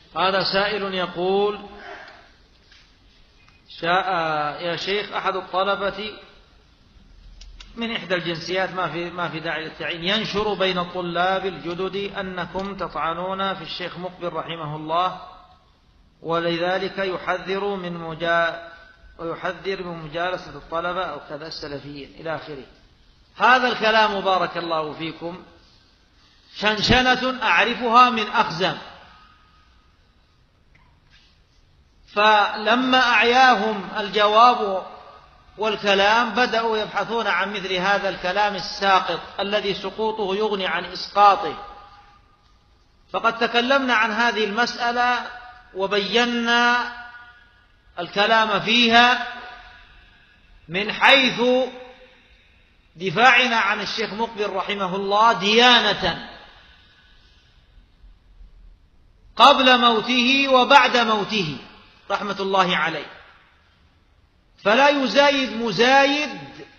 هذا سائل يقول: يا شيخ، أحد الطلبة من إحدى الجنسيات ما في داعي للتعيين ينشر بين الطلاب الجدد أنكم تطعنون في الشيخ مقبل رحمه الله، ولذلك يحذر من مجالسة الطلبة أو كذا السلفيين إلى آخره. هذا الكلام بارك الله فيكم شنشنة أعرفها من أخزم، فلما أعياهم الجواب والكلام بدأوا يبحثون عن مثل هذا الكلام الساقط الذي سقوطه يغني عن إسقاطه. فقد تكلمنا عن هذه المسألة وبينا الكلام فيها من حيث دفاعنا عن الشيخ مقبل رحمه الله ديانة قبل موته وبعد موته رحمة الله عليه، فلا يزايد مزايد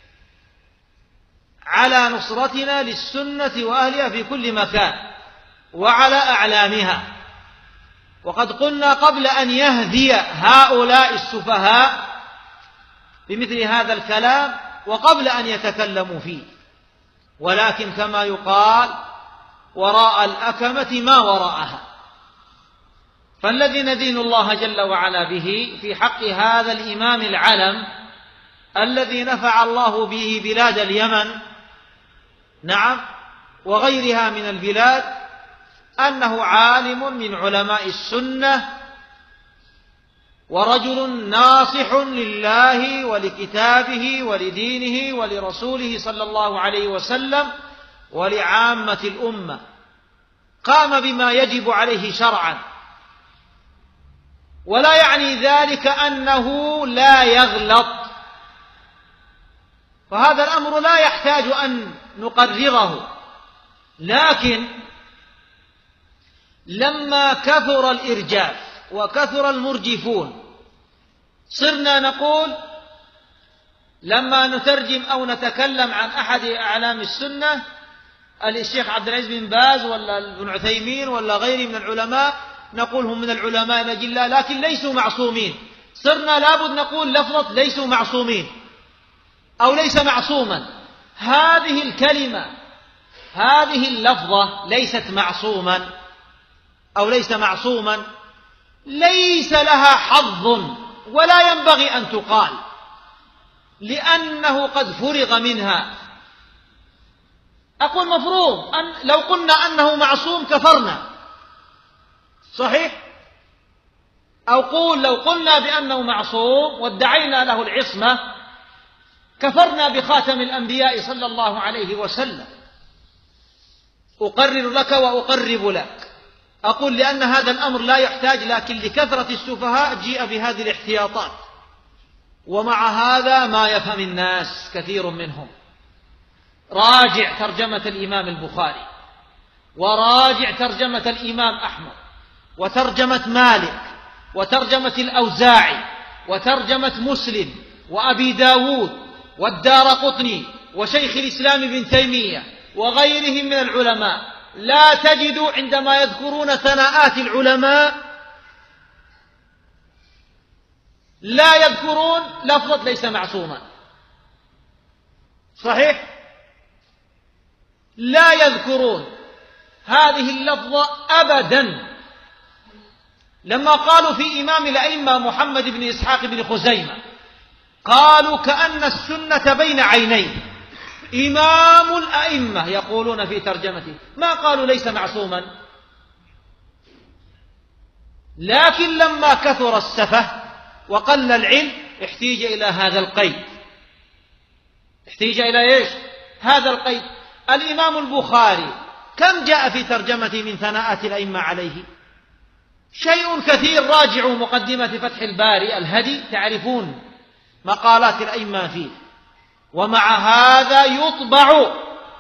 على نصرتنا للسنة وأهلها في كل مكان وعلى أعلامها. وقد قلنا قبل أن يهدي هؤلاء السفهاء بمثل هذا الكلام وقبل أن يتكلموا فيه، ولكن كما يقال: وراء الأكمة ما وراءها. فالذي ندين الله جل وعلا به في حق هذا الإمام العلم الذي نفع الله به بلاد اليمن، نعم، وغيرها من البلاد، أنه عالم من علماء السنة ورجل ناصح لله ولكتابه ولدينه ولرسوله صلى الله عليه وسلم ولعامة الأمة، قام بما يجب عليه شرعا، ولا يعني ذلك أنه لا يغلط، فهذا الأمر لا يحتاج أن نقرره. لكن لما كثر الإرجاف وكثر المرجفون صرنا نقول لما نترجم أو نتكلم عن أحد أعلام السنة، الشيخ عبد العزيز بن باز ولا ابن عثيمين ولا غيره من العلماء، نقول هم من العلماء الأجلاء لكن ليسوا معصومين. صرنا لابد نقول لفظة ليسوا معصومين أو ليس معصوما. هذه الكلمة، هذه اللفظة ليست معصوما أو ليس معصوما، ليس لها حظ ولا ينبغي أن تقال، لأنه قد فرغ منها. أقول مفروض أن لو قلنا أنه معصوم كفرنا، صحيح؟ أو قول لو قلنا بأنه معصوم وادعينا له العصمة كفرنا بخاتم الأنبياء صلى الله عليه وسلم. أقرر لك وأقرب لك. أقول لأن هذا الأمر لا يحتاج، لكن لكثرة السفهاء جيء بهذه الاحتياطات، ومع هذا ما يفهم الناس كثير منهم. راجع ترجمة الإمام البخاري، وراجع ترجمة الإمام أحمد، وترجمة مالك، وترجمة الأوزاعي، وترجمة مسلم، وأبي داود، والدارقطني، وشيخ الإسلام ابن تيمية، وغيرهم من العلماء. لا تجد عندما يذكرون ثناءات العلماء لا يذكرون لفظة ليس معصوما، صحيح؟ لا يذكرون هذه اللفظة أبدا. لما قالوا في إمام الأئمة محمد بن إسحاق بن خزيمة قالوا كأن السنة بين عينيه، إمام الأئمة يقولون في ترجمته، ما قالوا ليس معصوما. لكن لما كثر السفه وقل العلم احتيج إلى هذا القيد. احتيج إلى إيش؟ هذا القيد. الإمام البخاري كم جاء في ترجمته من ثناءات الأئمة عليه؟ شيء كثير. راجعوا مقدمة فتح الباري الهدي تعرفون مقالات الأئمة فيه. ومع هذا يطبع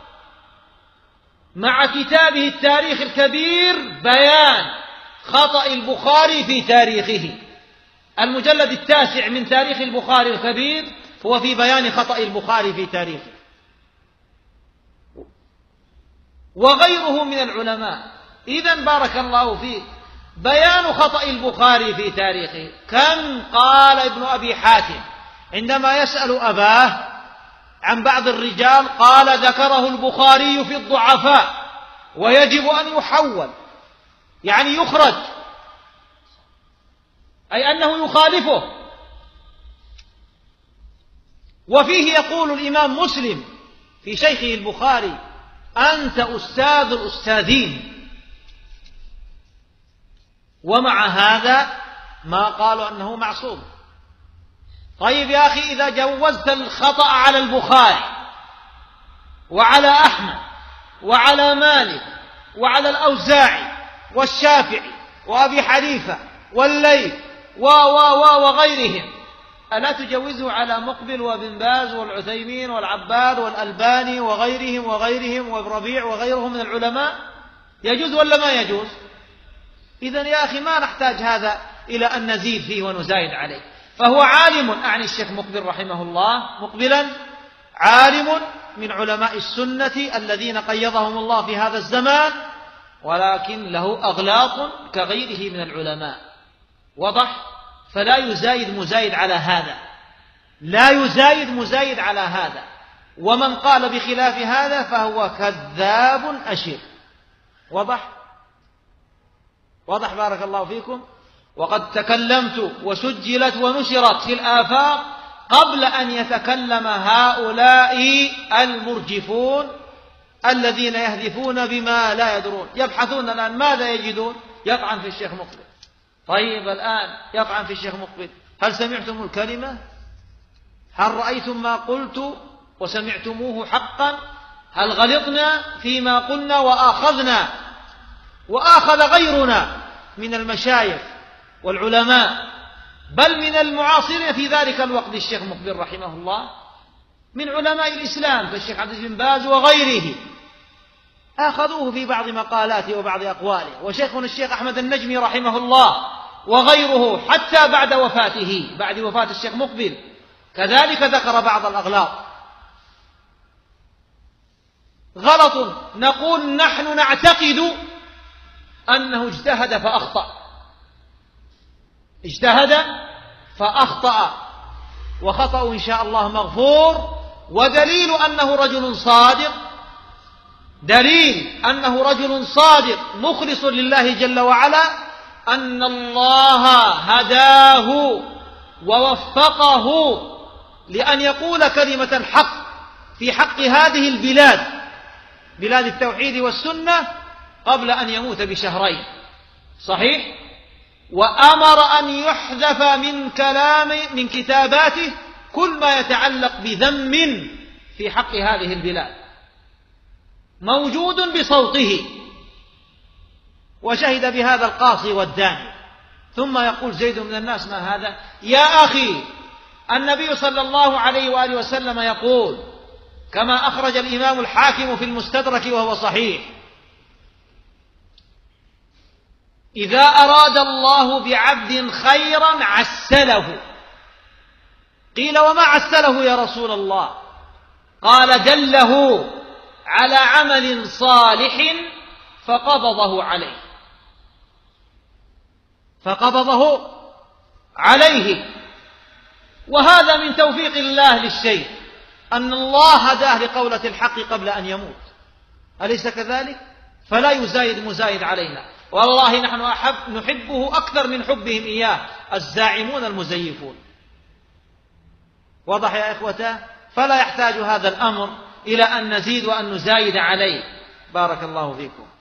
مع كتابه التاريخ الكبير بيان خطأ البخاري في تاريخه. المجلد 9 من تاريخ البخاري الكبير هو في بيان خطأ البخاري في تاريخه. وغيره من العلماء. إذن بارك الله فيك، بيان خطأ البخاري في تاريخه. كم قال ابن أبي حاتم عندما يسأل أباه عن بعض الرجال قال ذكره البخاري في الضعفاء ويجب أن يحول، يعني يخرج، أي أنه يخالفه. وفيه يقول الإمام مسلم في شيخه البخاري: أنت أستاذ الأستاذين. ومع هذا ما قالوا أنه معصوم. طيب يا أخي، إذا جوزت الخطأ على البخاري وعلى أحمد وعلى مالك وعلى الأوزاعي والشافعي وأبي حنيفة والليث وغيرهم، ألا تجوزه على مقبل وابن باز والعثيمين والعباد والألباني وغيرهم وابن ربيع وغيرهم من العلماء؟ يجوز ولا ما يجوز؟ إذن يا أخي ما نحتاج هذا إلى أن نزيد فيه ونزايد عليه. فهو عالم، أعني الشيخ مقبل رحمه الله، مقبلا عالم من علماء السنة الذين قيضهم الله في هذا الزمان، ولكن له أغلاط كغيره من العلماء. وضح؟ فلا يزايد مزايد على هذا، لا يزايد مزايد على هذا. ومن قال بخلاف هذا فهو كذاب أشر. وضح؟ واضح بارك الله فيكم. وقد تكلمت وسجلت ونشرت في الآفاق قبل أن يتكلم هؤلاء المرجفون الذين يهدفون بما لا يدرون، يبحثون الآن ماذا يجدون؟ يطعن في الشيخ مقبل. طيب الآن يطعن في الشيخ مقبل، هل سمعتم الكلمة؟ هل رأيتم ما قلت وسمعتموه حقا؟ هل غلطنا فيما قلنا وآخذ غيرنا من المشايخ والعلماء بل من المعاصرين في ذلك الوقت الشيخ مقبل رحمه الله من علماء الإسلام كالشيخ عبد العزيز بن باز وغيره، أخذوه في بعض مقالاته وبعض أقواله. وشيخنا الشيخ أحمد النجمي رحمه الله وغيره حتى بعد وفاته، بعد وفاة الشيخ مقبل، كذلك ذكر بعض الأغلاط. غلط. نقول نحن نعتقد أنه اجتهد فأخطأ، اجتهد فأخطأ، وخطأ إن شاء الله مغفور. ودليل أنه رجل صادق، دليل أنه رجل صادق مخلص لله جل وعلا أن الله هداه ووفقه لأن يقول كلمة الحق في حق هذه البلاد، بلاد التوحيد والسنة، قبل أن يموت بشهرين. صحيح؟ وأمر أن يحذف من كتاباته كل ما يتعلق بذم في حق هذه البلاد، موجود بصوته، وشهد بهذا القاصي والداني. ثم يقول زيد من الناس: ما هذا؟ يا أخي، النبي صلى الله عليه وآله وسلم يقول كما أخرج الإمام الحاكم في المستدرك وهو صحيح: إذا أراد الله بعبد خيرا عسله. قيل: وما عسله يا رسول الله؟ قال: دله على عمل صالح فقبضه عليه. وهذا من توفيق الله للشيء، أن الله هداه لقولة الحق قبل أن يموت، أليس كذلك؟ فلا يزايد مزايد علينا، والله نحن نحبه أكثر من حبهم إياه الزاعمون المزيفون. واضح يا إخوته؟ فلا يحتاج هذا الأمر إلى أن نزيد وأن نزايد عليه. بارك الله فيكم.